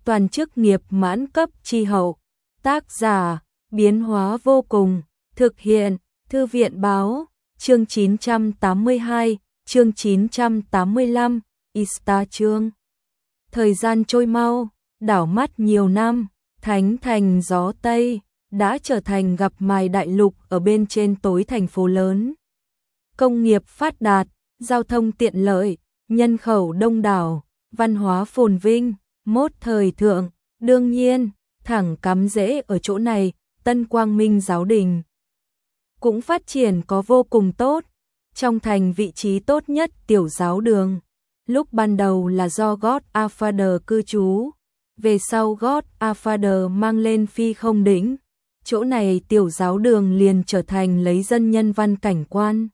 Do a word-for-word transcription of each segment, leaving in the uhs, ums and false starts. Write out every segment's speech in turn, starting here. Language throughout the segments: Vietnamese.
toàn chức nghiệp mãn cấp tri hậu. Tác giả, biến hóa vô cùng, thực hiện, Thư viện báo, chương chín trăm tám mươi hai, chương chín trăm tám mươi lăm, Ista chương. Thời gian trôi mau, đảo mắt nhiều năm, Thánh Thành gió Tây đã trở thành gặp mài đại lục ở bên trên tối thành phố lớn. Công nghiệp phát đạt, giao thông tiện lợi, nhân khẩu đông đảo, văn hóa phồn vinh, mốt thời thượng, đương nhiên, thẳng cắm rễ ở chỗ này, Tân Quang Minh giáo đình cũng phát triển có vô cùng tốt, trong thành vị trí tốt nhất tiểu giáo đường. Lúc ban đầu là do Godfather cư trú, về sau Godfather mang lên phi không đỉnh, chỗ này tiểu giáo đường liền trở thành lấy dân nhân văn cảnh quan.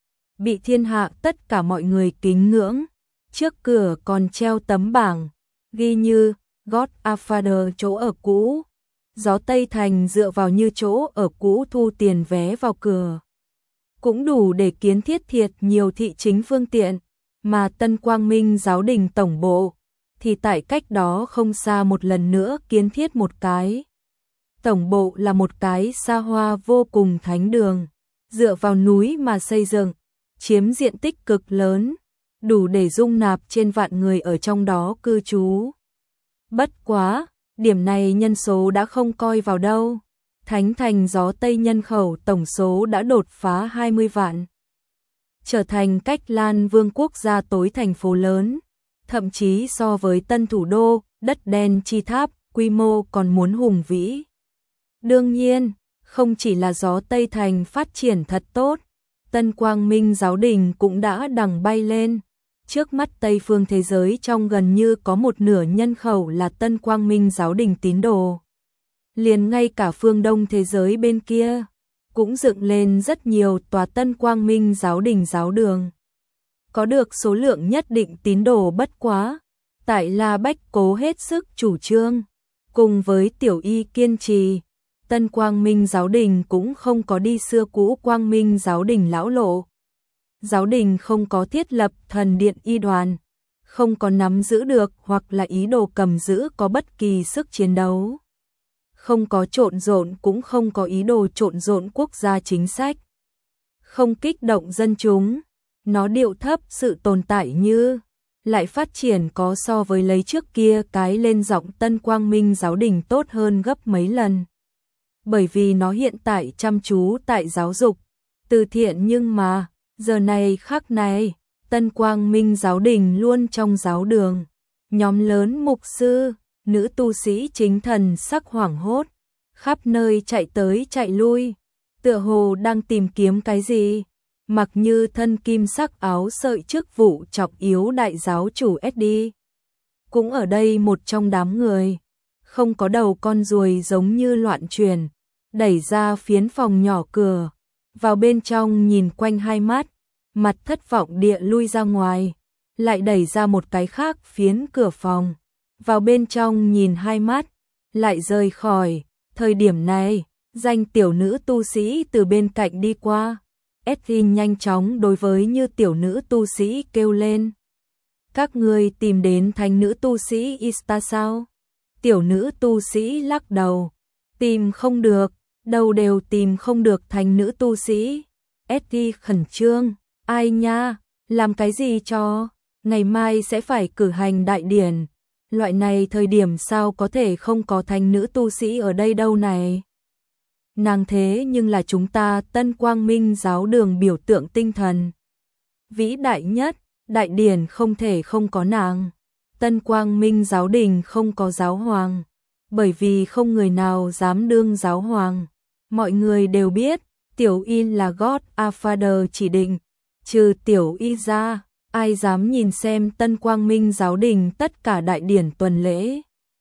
Bị thiên hạ tất cả mọi người kính ngưỡng, trước cửa còn treo tấm bảng, ghi như Godfather chỗ ở cũ. Gió Tây Thành dựa vào như chỗ ở cũ thu tiền vé vào cửa, cũng đủ để kiến thiết thiệt nhiều thị chính phương tiện, mà Tân Quang Minh giáo đình tổng bộ thì tại cách đó không xa một lần nữa kiến thiết một cái. Tổng bộ là một cái xa hoa vô cùng thánh đường, dựa vào núi mà xây dựng, chiếm diện tích cực lớn, đủ để dung nạp trên vạn người ở trong đó cư trú. Bất quá, điểm này nhân số đã không coi vào đâu. Thánh Thành gió Tây nhân khẩu tổng số đã đột phá hai mươi vạn. Trở thành cách Lan Vương quốc gia tối thành phố lớn, thậm chí so với tân thủ đô, đất đen chi tháp, quy mô còn muốn hùng vĩ. Đương nhiên, không chỉ là gió Tây Thành phát triển thật tốt, Tân Quang Minh giáo đình cũng đã đằng bay lên. Trước mắt Tây phương thế giới trong gần như có một nửa nhân khẩu là Tân Quang Minh giáo đình tín đồ. Liền ngay cả phương Đông thế giới bên kia, cũng dựng lên rất nhiều tòa Tân Quang Minh giáo đình giáo đường. Có được số lượng nhất định tín đồ bất quá, tại La Bách cố hết sức chủ trương, cùng với Tiểu Y kiên trì, Tân Quang Minh giáo đình cũng không có đi xưa cũ Quang Minh giáo đình lão lộ. Giáo đình không có thiết lập thần điện y đoàn, không có nắm giữ được hoặc là ý đồ cầm giữ có bất kỳ sức chiến đấu. Không có trộn rộn cũng không có ý đồ trộn rộn quốc gia chính sách. Không kích động dân chúng, nó điệu thấp sự tồn tại như, lại phát triển có so với lấy trước kia cái lên giọng Tân Quang Minh giáo đình tốt hơn gấp mấy lần. Bởi vì nó hiện tại chăm chú tại giáo dục, từ thiện nhưng mà, giờ này khắc này, Tân Quang Minh giáo đình luôn trong giáo đường. Nhóm lớn mục sư, nữ tu sĩ chính thần sắc hoảng hốt, khắp nơi chạy tới chạy lui, tựa hồ đang tìm kiếm cái gì, mặc như thân kim sắc áo sợi chức vụ trọng yếu đại giáo chủ ét đê. Cũng ở đây một trong đám người, không có đầu con ruồi giống như loạn truyền, đẩy ra phiến phòng nhỏ cửa, vào bên trong nhìn quanh hai mắt, mặt thất vọng địa lui ra ngoài, lại đẩy ra một cái khác phiến cửa phòng, vào bên trong nhìn hai mắt, lại rời khỏi. Thời điểm này, danh tiểu nữ tu sĩ từ bên cạnh đi qua, Edwin nhanh chóng đối với như tiểu nữ tu sĩ kêu lên. Các người tìm đến thánh nữ tu sĩ Ista sao? Tiểu nữ tu sĩ lắc đầu, tìm không được, đâu đều tìm không được thánh nữ tu sĩ. Edwin khẩn trương, ai nha, làm cái gì cho, ngày mai sẽ phải cử hành đại điển. Loại này thời điểm sao có thể không có thánh nữ tu sĩ ở đây đâu này. Nàng thế nhưng là chúng ta Tân Quang Minh giáo đường biểu tượng tinh thần. Vĩ đại nhất, đại điển không thể không có nàng. Tân Quang Minh giáo đình không có giáo hoàng, bởi vì không người nào dám đương giáo hoàng. Mọi người đều biết, Tiểu Y là Godfather chỉ định, trừ Tiểu Y ra. Ai dám nhìn xem Tân Quang Minh giáo đình tất cả đại điển tuần lễ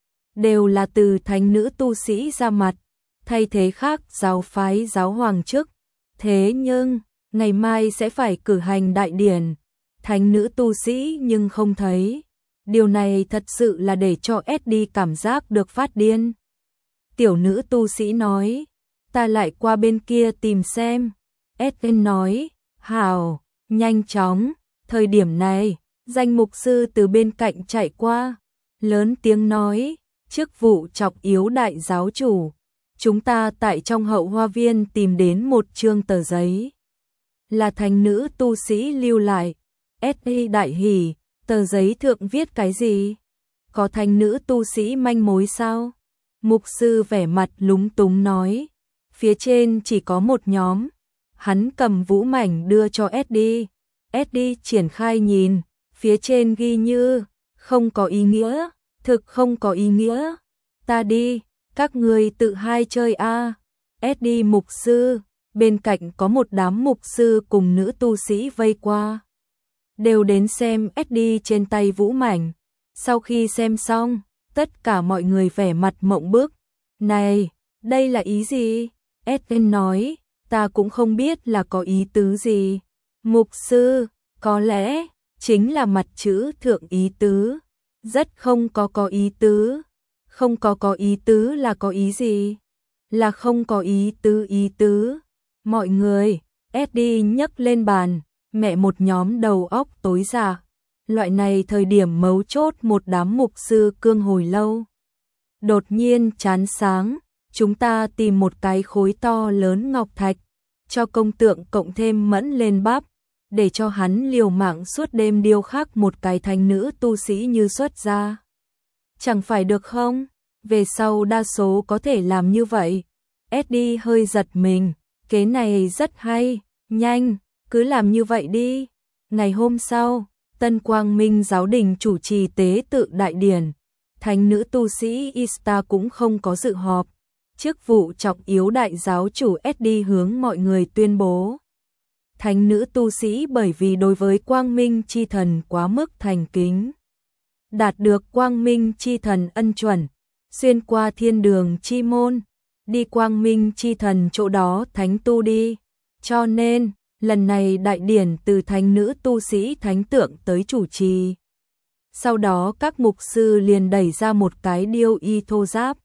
đều là từ thánh nữ tu sĩ ra mặt, thay thế khác giáo phái giáo hoàng chức. Thế nhưng, ngày mai sẽ phải cử hành đại điển, thánh nữ tu sĩ nhưng không thấy. Điều này thật sự là để cho Eddie cảm giác được phát điên. Tiểu nữ tu sĩ nói, ta lại qua bên kia tìm xem. Eddie nói, hào, nhanh chóng. Thời điểm này, danh mục sư từ bên cạnh chạy qua, lớn tiếng nói, chức vụ trọng yếu đại giáo chủ. Chúng ta tại trong hậu hoa viên tìm đến một chương tờ giấy. Là thánh nữ tu sĩ lưu lại. ét đê đại hỉ, tờ giấy thượng viết cái gì? Có thánh nữ tu sĩ manh mối sao? Mục sư vẻ mặt lúng túng nói. Phía trên chỉ có một nhóm. Hắn cầm vũ mảnh đưa cho ét đê. ét đê triển khai nhìn, phía trên ghi như, không có ý nghĩa, thực không có ý nghĩa. Ta đi, các người tự hai chơi a. ét đê mục sư, bên cạnh có một đám mục sư cùng nữ tu sĩ vây qua. Đều đến xem ét đê trên tay vũ mảnh. Sau khi xem xong, tất cả mọi người vẻ mặt mộng bức. Này, đây là ý gì? ét đê nói, ta cũng không biết là có ý tứ gì. Mục sư, có lẽ, chính là mặt chữ thượng ý tứ. Rất không có có ý tứ. Không có có ý tứ là có ý gì? Là không có ý tứ ý tứ. Mọi người, ét đê nhấc lên bàn, mẹ một nhóm đầu óc tối già. Loại này thời điểm mấu chốt một đám mục sư cương hồi lâu. Đột nhiên chán sáng, chúng ta tìm một cái khối to lớn ngọc thạch, cho công tượng cộng thêm mẫn lên bắp, để cho hắn liều mạng suốt đêm điêu khắc một cái thánh nữ tu sĩ như xuất gia. Chẳng phải được không? Về sau đa số có thể làm như vậy. ét đê hơi giật mình, kế này rất hay, nhanh, cứ làm như vậy đi. Ngày hôm sau, Tân Quang Minh giáo đình chủ trì tế tự đại điển, thánh nữ tu sĩ Ista cũng không có dự họp. Chức vụ trọng yếu đại giáo chủ ét đê hướng mọi người tuyên bố. Thánh nữ tu sĩ bởi vì đối với Quang Minh chi thần quá mức thành kính, đạt được Quang Minh chi thần ân chuẩn, xuyên qua thiên đường chi môn, đi Quang Minh chi thần chỗ đó thánh tu đi. Cho nên, lần này đại điển từ thánh nữ tu sĩ thánh tượng tới chủ trì. Sau đó các mục sư liền đẩy ra một cái điêu y thô giáp.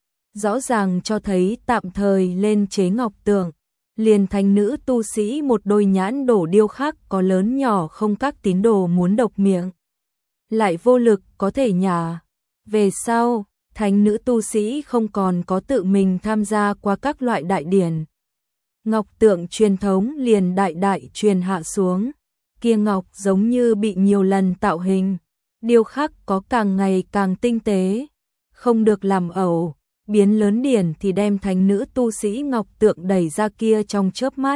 Rõ ràng cho thấy tạm thời lên chế ngọc tượng. Liền thánh nữ tu sĩ một đôi nhãn đổ điêu khắc có lớn nhỏ không các tín đồ muốn độc miệng. Lại vô lực có thể nhả. Về sau, thánh nữ tu sĩ không còn có tự mình tham gia qua các loại đại điển. Ngọc tượng truyền thống liền đại đại truyền hạ xuống. Kia ngọc giống như bị nhiều lần tạo hình. Điêu khắc có càng ngày càng tinh tế. Không được làm ẩu. Biến lớn điển thì đem thánh nữ tu sĩ ngọc tượng đẩy ra kia trong chớp mắt.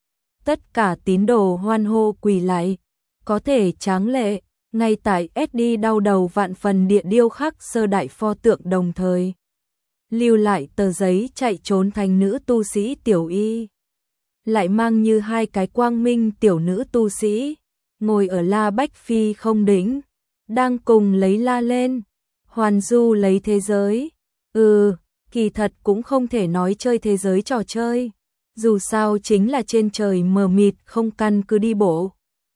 Tất cả tín đồ hoan hô quỳ lạy. Có thể tráng lệ. Ngay tại ét đê đau đầu vạn phần địa điêu khắc sơ đại pho tượng đồng thời. Lưu lại tờ giấy chạy trốn thành nữ tu sĩ tiểu y. Lại mang như hai cái quang minh tiểu nữ tu sĩ. Ngồi ở La Bách Phi không đỉnh. Đang cùng lấy la lên. Hoàn du lấy thế giới. Ừ, kỳ thật cũng không thể nói chơi thế giới trò chơi. Dù sao chính là trên trời mờ mịt không căn cứ đi bộ.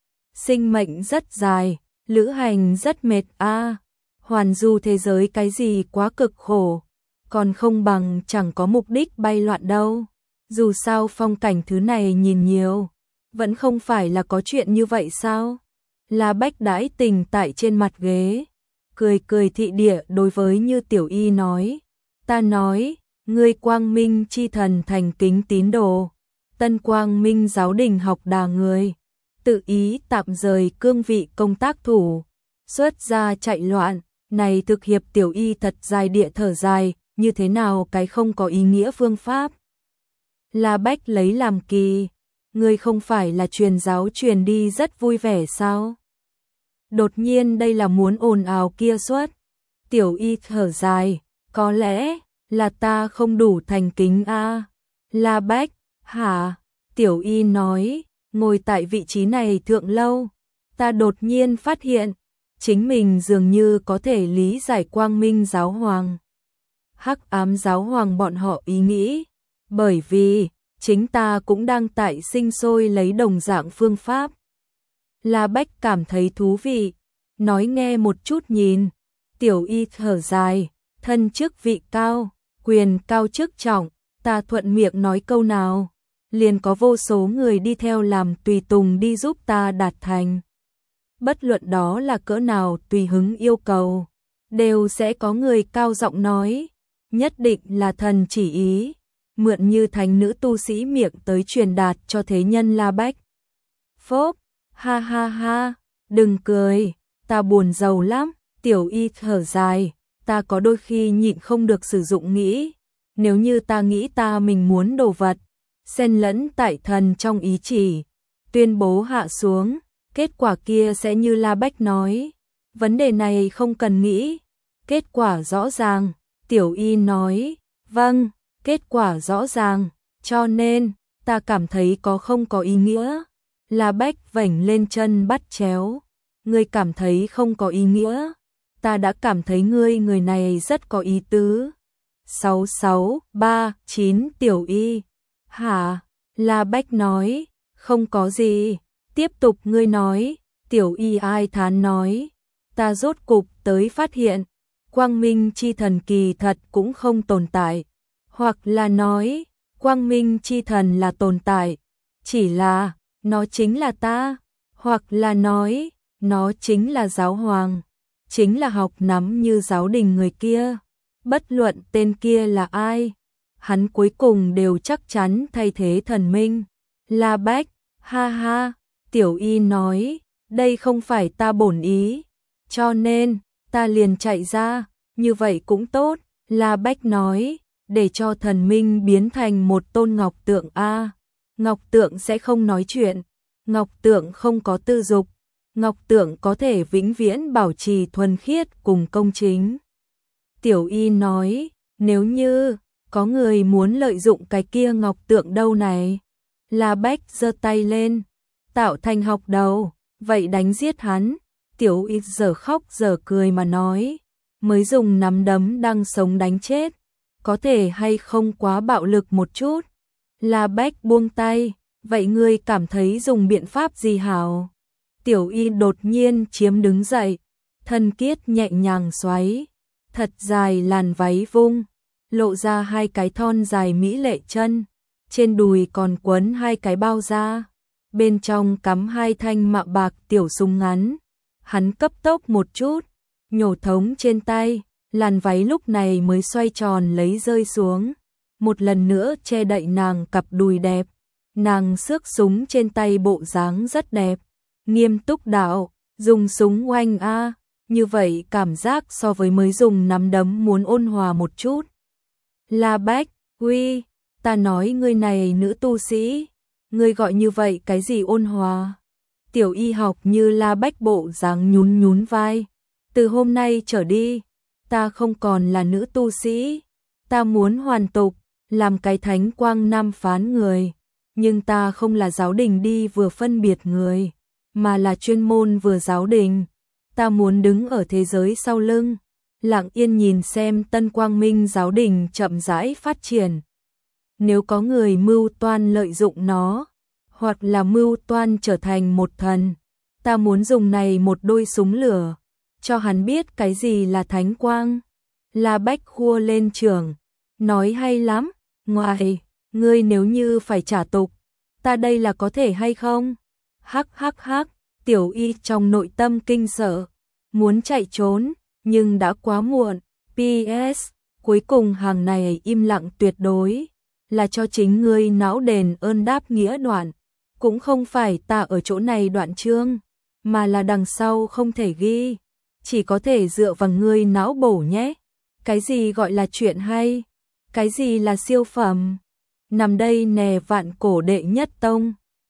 Sinh mệnh rất dài. Lữ hành rất mệt a. À, hoàn du thế giới cái gì quá cực khổ, còn không bằng chẳng có mục đích bay loạn đâu. Dù sao phong cảnh thứ này nhìn nhiều, vẫn không phải là có chuyện như vậy sao? La Bách đãi tình tại trên mặt ghế, cười cười thị địa đối với Như Tiểu Y nói, ta nói, ngươi Quang Minh chi thần thành kính tín đồ, Tân Quang Minh giáo đình học đà người. Tự ý tạm rời cương vị công tác thủ, xuất ra chạy loạn, này thực hiệp Tiểu Y thật dài địa thở dài, như thế nào cái không có ý nghĩa phương pháp. La Bách lấy làm kỳ, ngươi không phải là truyền giáo truyền đi rất vui vẻ sao? Đột nhiên đây là muốn ồn ào kia xuất. Tiểu Y thở dài, có lẽ là ta không đủ thành kính a. À. La Bách, hả? Tiểu Y nói, ngồi tại vị trí này thượng lâu, ta đột nhiên phát hiện, chính mình dường như có thể lý giải Quang Minh giáo hoàng. Hắc ám giáo hoàng bọn họ ý nghĩ, bởi vì, chính ta cũng đang tại sinh sôi lấy đồng dạng phương pháp. La Bách cảm thấy thú vị, nói nghe một chút nhìn, Tiểu Y thở dài, thân chức vị cao, quyền cao chức trọng, ta thuận miệng nói câu nào. Liền có vô số người đi theo làm tùy tùng đi giúp ta đạt thành. Bất luận đó là cỡ nào tùy hứng yêu cầu. đều sẽ có người cao giọng nói, nhất định là thần chỉ ý, mượn như thánh nữ tu sĩ miệng tới truyền đạt cho thế nhân La Bách. Phốp, ha ha ha, đừng cười, ta buồn rầu lắm, Tiểu Y thở dài, ta có đôi khi nhịn không được sử dụng nghĩ, nếu như ta nghĩ ta mình muốn đồ vật, xen lẫn tại thần trong ý chỉ, tuyên bố hạ xuống, kết quả kia sẽ như La Bách nói, vấn đề này không cần nghĩ, kết quả rõ ràng, Tiểu Y nói, vâng, kết quả rõ ràng, cho nên, ta cảm thấy có không có ý nghĩa. La Bách vểnh lên chân bắt chéo, ngươi cảm thấy không có ý nghĩa, ta đã cảm thấy ngươi người này rất có ý tứ. sáu sáu ba chín Tiểu Y, hả? La Bách nói, không có gì, tiếp tục ngươi nói, Tiểu Y ai thán nói, ta rốt cục tới phát hiện, quang minh chi thần kỳ thật cũng không tồn tại, hoặc là nói, quang minh chi thần là tồn tại, chỉ là, nó chính là ta, hoặc là nói, nó chính là giáo hoàng, chính là học nắm như giáo đình người kia, bất luận tên kia là ai, hắn cuối cùng đều chắc chắn thay thế thần minh. La Bách, ha ha, Tiểu Y nói, đây không phải ta bổn ý, cho nên, ta liền chạy ra, như vậy cũng tốt, La Bách nói, để cho thần minh biến thành một tôn ngọc tượng a. Ngọc tượng sẽ không nói chuyện, ngọc tượng không có tư dục, ngọc tượng có thể vĩnh viễn bảo trì thuần khiết cùng công chính. Tiểu Y nói, nếu như có người muốn lợi dụng cái kia ngọc tượng đâu này, La Bách giơ tay lên, tạo thành học đầu, vậy đánh giết hắn. Tiểu Y giờ khóc giờ cười mà nói, mới dùng nắm đấm đang sống đánh chết, có thể hay không quá bạo lực một chút. La Bách buông tay, vậy ngươi cảm thấy dùng biện pháp gì hảo? Tiểu Y đột nhiên chiếm đứng dậy, thân kiết nhẹ nhàng xoáy, thật dài làn váy vung, lộ ra hai cái thon dài mỹ lệ chân, trên đùi còn quấn hai cái bao da, bên trong cắm hai thanh mạ bạc tiểu súng ngắn. Hắn cấp tốc một chút, nhổ thống trên tay, làn váy lúc này mới xoay tròn lấy rơi xuống, một lần nữa che đậy nàng cặp đùi đẹp. Nàng xước súng trên tay bộ dáng rất đẹp, nghiêm túc đạo, dùng súng oanh a, như vậy cảm giác so với mới dùng nắm đấm muốn ôn hòa một chút. La Bách, uy, ta nói ngươi này nữ tu sĩ, ngươi gọi như vậy cái gì ôn hòa? Tiểu Y học như La Bách bộ dáng nhún nhún vai, từ hôm nay trở đi, ta không còn là nữ tu sĩ, ta muốn hoàn tục, làm cái thánh quang nam phán người, nhưng ta không là giáo đình đi vừa phân biệt người, mà là chuyên môn vừa giáo đình, ta muốn đứng ở thế giới sau lưng, lặng yên nhìn xem tân quang minh giáo đình chậm rãi phát triển. Nếu có người mưu toan lợi dụng nó, hoặc là mưu toan trở thành một thần, ta muốn dùng này một đôi súng lửa, cho hắn biết cái gì là thánh quang. La Bách khua lên trường, nói hay lắm, ngoài, ngươi nếu như phải trả tục, ta đây là có thể hay không? Hắc hắc hắc, Tiểu Y trong nội tâm kinh sợ, muốn chạy trốn, nhưng đã quá muộn. pê ét, cuối cùng hàng này im lặng tuyệt đối, là cho chính ngươi não đền ơn đáp nghĩa đoạn, cũng không phải ta ở chỗ này đoạn chương, mà là đằng sau không thể ghi, chỉ có thể dựa vào ngươi não bổ nhé. Cái gì gọi là chuyện hay? Cái gì là siêu phẩm? Nằm đây nè vạn cổ đệ nhất tông.